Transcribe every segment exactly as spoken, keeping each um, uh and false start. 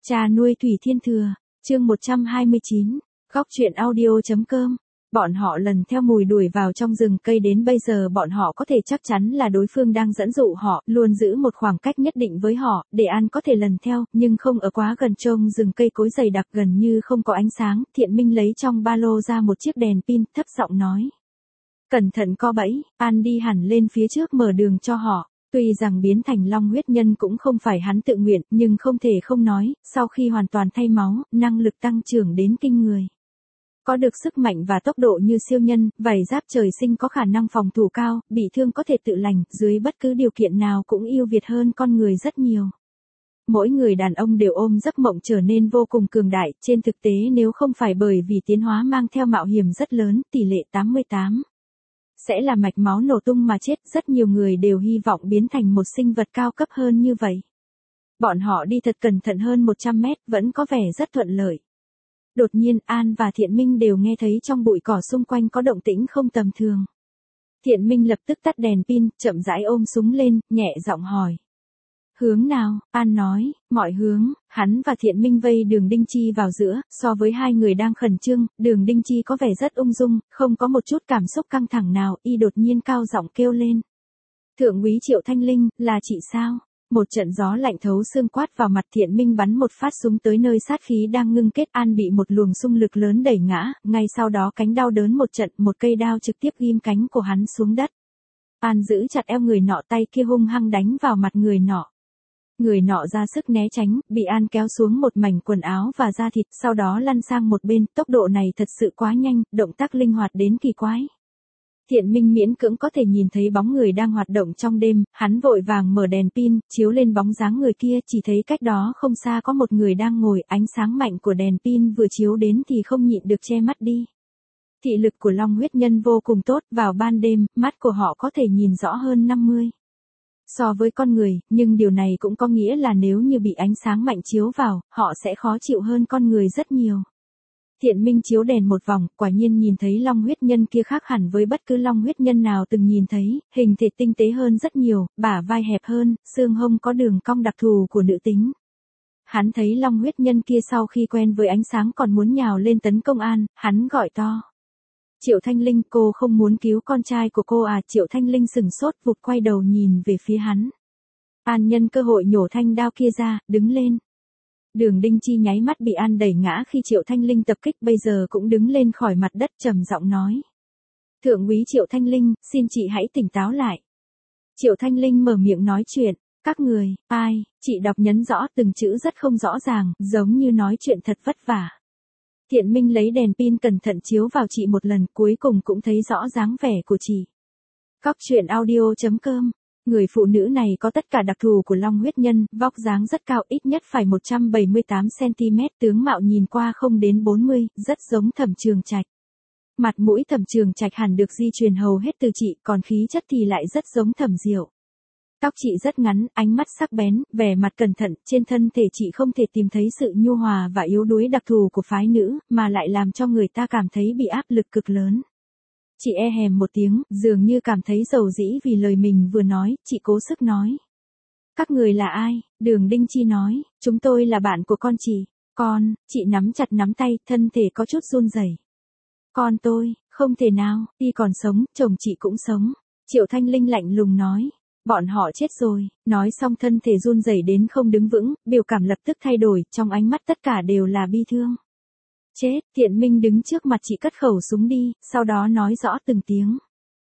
Cha nuôi Thủy Thiên Thừa, chương một trăm hai mươi chín, góc truyện audio.com. Bọn họ lần theo mùi đuổi vào trong rừng cây đến bây giờ bọn họ có thể chắc chắn là đối phương đang dẫn dụ họ, luôn giữ một khoảng cách nhất định với họ, để An có thể lần theo, nhưng không ở quá gần. Trông rừng cây cối dày đặc gần như không có ánh sáng, Thiện Minh lấy trong ba lô ra một chiếc đèn pin, thấp giọng nói. Cẩn thận co bẫy. An đi hẳn lên phía trước mở đường cho họ. Tuy rằng biến thành long huyết nhân cũng không phải hắn tự nguyện, nhưng không thể không nói, sau khi hoàn toàn thay máu, năng lực tăng trưởng đến kinh người. Có được sức mạnh và tốc độ như siêu nhân, vảy giáp trời sinh có khả năng phòng thủ cao, bị thương có thể tự lành, dưới bất cứ điều kiện nào cũng ưu việt hơn con người rất nhiều. Mỗi người đàn ông đều ôm giấc mộng trở nên vô cùng cường đại, trên thực tế nếu không phải bởi vì tiến hóa mang theo mạo hiểm rất lớn, tỷ lệ tám mươi tám. Sẽ là mạch máu nổ tung mà chết, rất nhiều người đều hy vọng biến thành một sinh vật cao cấp hơn như vậy. Bọn họ đi thật cẩn thận hơn một trăm mét, vẫn có vẻ rất thuận lợi. Đột nhiên An và Thiện Minh đều nghe thấy trong bụi cỏ xung quanh có động tĩnh không tầm thường. Thiện Minh lập tức tắt đèn pin, chậm rãi ôm súng lên, nhẹ giọng hỏi. Hướng nào? An nói, mọi hướng. Hắn và Thiện Minh vây Đường Đinh Chi vào giữa, so với hai người đang khẩn trương, Đường Đinh Chi có vẻ rất ung dung, không có một chút cảm xúc căng thẳng nào, y đột nhiên cao giọng kêu lên. Thượng úy Triệu Thanh Linh, là chị sao? Một trận gió lạnh thấu xương quát vào mặt. Thiện Minh bắn một phát súng tới nơi sát khí đang ngưng kết. An bị một luồng xung lực lớn đẩy ngã, ngay sau đó cánh đau đớn một trận, một cây đao trực tiếp ghim cánh của hắn xuống đất. An giữ chặt eo người nọ, tay kia hung hăng đánh vào mặt người nọ. Người nọ ra sức né tránh, bị An kéo xuống một mảnh quần áo và da thịt, sau đó lăn sang một bên, tốc độ này thật sự quá nhanh, động tác linh hoạt đến kỳ quái. Thiện Minh miễn cưỡng có thể nhìn thấy bóng người đang hoạt động trong đêm, hắn vội vàng mở đèn pin, chiếu lên bóng dáng người kia, chỉ thấy cách đó không xa có một người đang ngồi, ánh sáng mạnh của đèn pin vừa chiếu đến thì không nhịn được che mắt đi. Thị lực của long huyết nhân vô cùng tốt, vào ban đêm, mắt của họ có thể nhìn rõ hơn năm mươi. So với con người, nhưng điều này cũng có nghĩa là nếu như bị ánh sáng mạnh chiếu vào, họ sẽ khó chịu hơn con người rất nhiều. Thiện Minh chiếu đèn một vòng, quả nhiên nhìn thấy long huyết nhân kia khác hẳn với bất cứ long huyết nhân nào từng nhìn thấy, hình thể tinh tế hơn rất nhiều, bả vai hẹp hơn, xương hông có đường cong đặc thù của nữ tính. Hắn thấy long huyết nhân kia sau khi quen với ánh sáng còn muốn nhào lên tấn công An, hắn gọi to. Triệu Thanh Linh, cô không muốn cứu con trai của cô à? Triệu Thanh Linh sừng sốt, vụt quay đầu nhìn về phía hắn. An nhân cơ hội nhổ thanh đao kia ra, đứng lên. Đường Đinh Chi nháy mắt bị An đẩy ngã khi Triệu Thanh Linh tập kích, bây giờ cũng đứng lên khỏi mặt đất, trầm giọng nói. Thượng úy Triệu Thanh Linh, xin chị hãy tỉnh táo lại. Triệu Thanh Linh mở miệng nói chuyện. Các người, ai? Chị đọc nhấn rõ từng chữ rất không rõ ràng, giống như nói chuyện thật vất vả. Thiện Minh lấy đèn pin cẩn thận chiếu vào chị một lần, cuối cùng cũng thấy rõ dáng vẻ của chị. Góc truyện audio.com. Người phụ nữ này có tất cả đặc thù của long huyết nhân, vóc dáng rất cao, ít nhất phải một trăm bảy mươi tám xăng ti mét, tướng mạo nhìn qua không đến bốn mươi, rất giống Thẩm Trường Trạch. Mặt mũi Thẩm Trường Trạch hẳn được di truyền hầu hết từ chị, còn khí chất thì lại rất giống Thẩm Diệu. Tóc chị rất ngắn, ánh mắt sắc bén, vẻ mặt cẩn thận, trên thân thể chị không thể tìm thấy sự nhu hòa và yếu đuối đặc thù của phái nữ, mà lại làm cho người ta cảm thấy bị áp lực cực lớn. Chị e hèm một tiếng, dường như cảm thấy dầu dĩ vì lời mình vừa nói, chị cố sức nói. Các người là ai? Đường Đinh Chi nói, chúng tôi là bạn của con chị. Con, chị nắm chặt nắm tay, thân thể có chút run rẩy. Con tôi, không thể nào, y còn sống, chồng chị cũng sống. Triệu Thanh Linh lạnh lùng nói. Bọn họ chết rồi, nói xong thân thể run rẩy đến không đứng vững, biểu cảm lập tức thay đổi, trong ánh mắt tất cả đều là bi thương. Chết, Thiện Minh đứng trước mặt chị cất khẩu súng đi, sau đó nói rõ từng tiếng.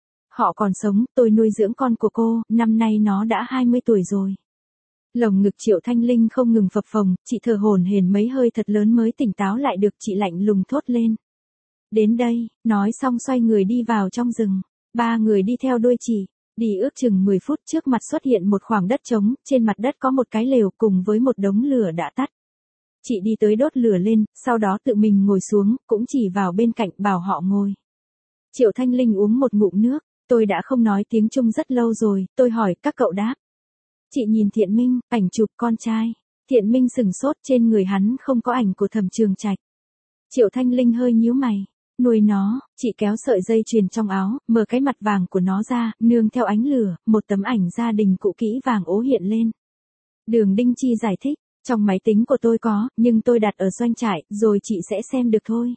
Họ còn sống, tôi nuôi dưỡng con của cô, năm nay nó đã hai mươi tuổi rồi. Lồng ngực Triệu Thanh Linh không ngừng phập phồng, chị thở hổn hển mấy hơi thật lớn mới tỉnh táo lại được, chị lạnh lùng thốt lên. Đến đây, nói xong xoay người đi vào trong rừng, ba người đi theo đuôi chị. Đi ước chừng mười phút, trước mặt xuất hiện một khoảng đất trống, trên mặt đất có một cái lều cùng với một đống lửa đã tắt. Chị đi tới đốt lửa lên, sau đó tự mình ngồi xuống, cũng chỉ vào bên cạnh bảo họ ngồi. Triệu Thanh Linh uống một ngụm nước, tôi đã không nói tiếng Trung rất lâu rồi, tôi hỏi, các cậu đáp. Chị nhìn Thiện Minh, ảnh chụp con trai. Thiện Minh sừng sốt, trên người hắn không có ảnh của Thẩm Trường Trạch. Triệu Thanh Linh hơi nhíu mày. Nuôi nó, chị kéo sợi dây chuyền trong áo, mở cái mặt vàng của nó ra, nương theo ánh lửa, một tấm ảnh gia đình cũ kỹ vàng ố hiện lên. Đường Đinh Chi giải thích, Trong máy tính của tôi có, nhưng tôi đặt ở doanh trại, rồi chị sẽ xem được thôi.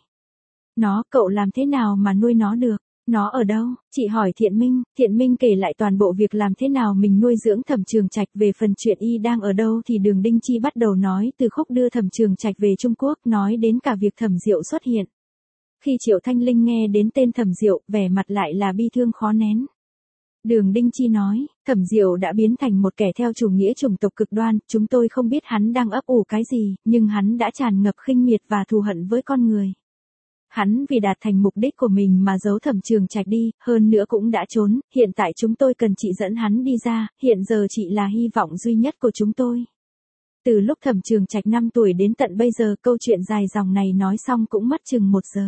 Nó, cậu làm thế nào mà nuôi nó được? Nó ở đâu? Chị hỏi Thiện Minh, Thiện Minh kể lại toàn bộ việc làm thế nào mình nuôi dưỡng Thẩm Trường Trạch. Về phần chuyện y đang ở đâu thì Đường Đinh Chi bắt đầu nói từ khúc đưa Thẩm Trường Trạch về Trung Quốc, nói đến cả việc Thẩm Diệu xuất hiện. Khi Triệu Thanh Linh nghe đến tên Thẩm Diệu, vẻ mặt lại là bi thương khó nén. Đường Đinh Chi nói, Thẩm Diệu đã biến thành một kẻ theo chủ nghĩa chủng tộc cực đoan, chúng tôi không biết hắn đang ấp ủ cái gì, nhưng hắn đã tràn ngập khinh miệt và thù hận với con người. Hắn vì đạt thành mục đích của mình mà giấu Thẩm Trường Trạch đi, hơn nữa cũng đã trốn, hiện tại chúng tôi cần chị dẫn hắn đi ra, hiện giờ chị là hy vọng duy nhất của chúng tôi. Từ lúc Thẩm Trường Trạch năm tuổi đến tận bây giờ, câu chuyện dài dòng này nói xong cũng mất chừng một giờ.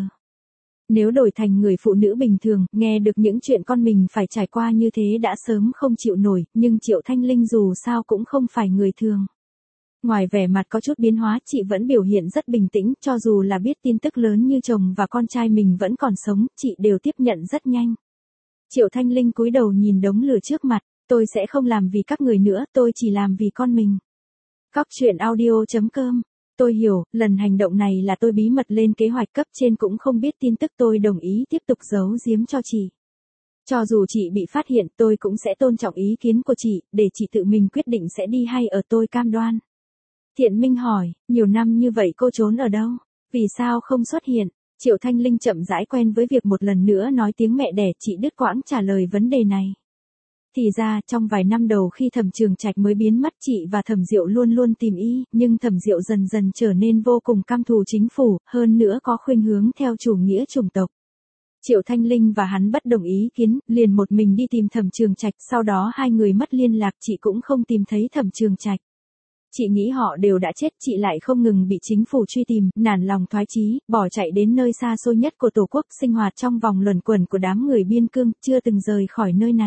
Nếu đổi thành người phụ nữ bình thường, nghe được những chuyện con mình phải trải qua như thế đã sớm không chịu nổi, nhưng Triệu Thanh Linh dù sao cũng không phải người thường. Ngoài vẻ mặt có chút biến hóa, chị vẫn biểu hiện rất bình tĩnh, cho dù là biết tin tức lớn như chồng và con trai mình vẫn còn sống, chị đều tiếp nhận rất nhanh. Triệu Thanh Linh cúi đầu nhìn đống lửa trước mặt, tôi sẽ không làm vì các người nữa, tôi chỉ làm vì con mình. Cóc truyện audio chấm com. Tôi hiểu, lần hành động này là tôi bí mật lên kế hoạch, cấp trên cũng không biết tin tức, tôi đồng ý tiếp tục giấu giếm cho chị. Cho dù chị bị phát hiện, tôi cũng sẽ tôn trọng ý kiến của chị, để chị tự mình quyết định sẽ đi hay ở, tôi cam đoan. Thiện Minh hỏi, nhiều năm như vậy cô trốn ở đâu? Vì sao không xuất hiện? Triệu Thanh Linh chậm rãi quen với việc một lần nữa nói tiếng mẹ đẻ, chị đứt quãng trả lời vấn đề này. Thì ra, trong vài năm đầu khi Thẩm Trường Trạch mới biến mất, chị và Thẩm Diệu luôn luôn tìm y, nhưng Thẩm Diệu dần dần trở nên vô cùng căm thù chính phủ, hơn nữa có khuynh hướng theo chủ nghĩa chủng tộc. Triệu Thanh Linh và hắn bất đồng ý kiến, liền một mình đi tìm Thẩm Trường Trạch, sau đó hai người mất liên lạc, chị cũng không tìm thấy Thẩm Trường Trạch. Chị nghĩ họ đều đã chết, chị lại không ngừng bị chính phủ truy tìm, nản lòng thoái chí, bỏ chạy đến nơi xa xôi nhất của Tổ quốc, sinh hoạt trong vòng luẩn quẩn của đám người biên cương, chưa từng rời khỏi nơi này.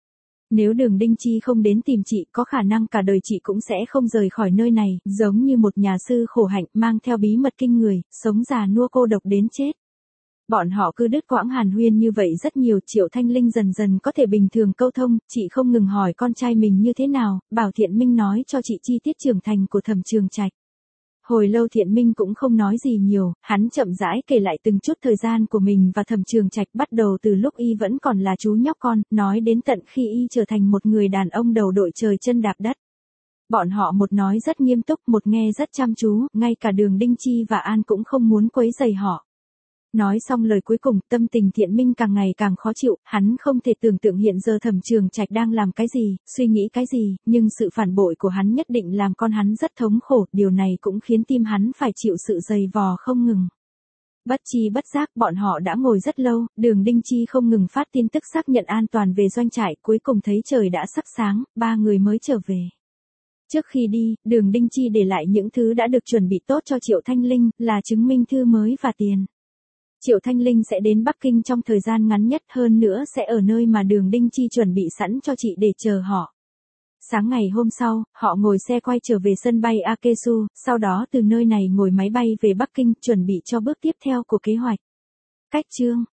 Nếu Đường Đinh Chi không đến tìm chị, có khả năng cả đời chị cũng sẽ không rời khỏi nơi này, giống như một nhà sư khổ hạnh, mang theo bí mật kinh người, sống già nua cô độc đến chết. Bọn họ cứ đứt quãng hàn huyên như vậy rất nhiều, Triệu Thanh Linh dần dần có thể bình thường câu thông, chị không ngừng hỏi con trai mình như thế nào, bảo Thiện Minh nói cho chị chi tiết trưởng thành của Thẩm Trường Trạch. Hồi lâu Thiện Minh cũng không nói gì nhiều, hắn chậm rãi kể lại từng chút thời gian của mình và Thẩm Trường Trạch, bắt đầu từ lúc y vẫn còn là chú nhóc con, nói đến tận khi y trở thành một người đàn ông đầu đội trời chân đạp đất. Bọn họ một nói rất nghiêm túc, một nghe rất chăm chú, ngay cả Đường Đinh Chi và An cũng không muốn quấy rầy họ. Nói xong lời cuối cùng, tâm tình Thiện Minh càng ngày càng khó chịu, hắn không thể tưởng tượng hiện giờ Thẩm Trường Trạch đang làm cái gì, suy nghĩ cái gì, nhưng sự phản bội của hắn nhất định làm con hắn rất thống khổ, điều này cũng khiến tim hắn phải chịu sự dày vò không ngừng. Bất chi bất giác bọn họ đã ngồi rất lâu, Đường Đinh Chi không ngừng phát tin tức xác nhận an toàn về doanh trại, cuối cùng thấy trời đã sắp sáng, ba người mới trở về. Trước khi đi, Đường Đinh Chi để lại những thứ đã được chuẩn bị tốt cho Triệu Thanh Linh, là chứng minh thư mới và tiền. Triệu Thanh Linh sẽ đến Bắc Kinh trong thời gian ngắn nhất, hơn nữa sẽ ở nơi mà Đường Đinh Chi chuẩn bị sẵn cho chị để chờ họ. Sáng ngày hôm sau, họ ngồi xe quay trở về sân bay Akesu, sau đó từ nơi này ngồi máy bay về Bắc Kinh, chuẩn bị cho bước tiếp theo của kế hoạch. Cách chương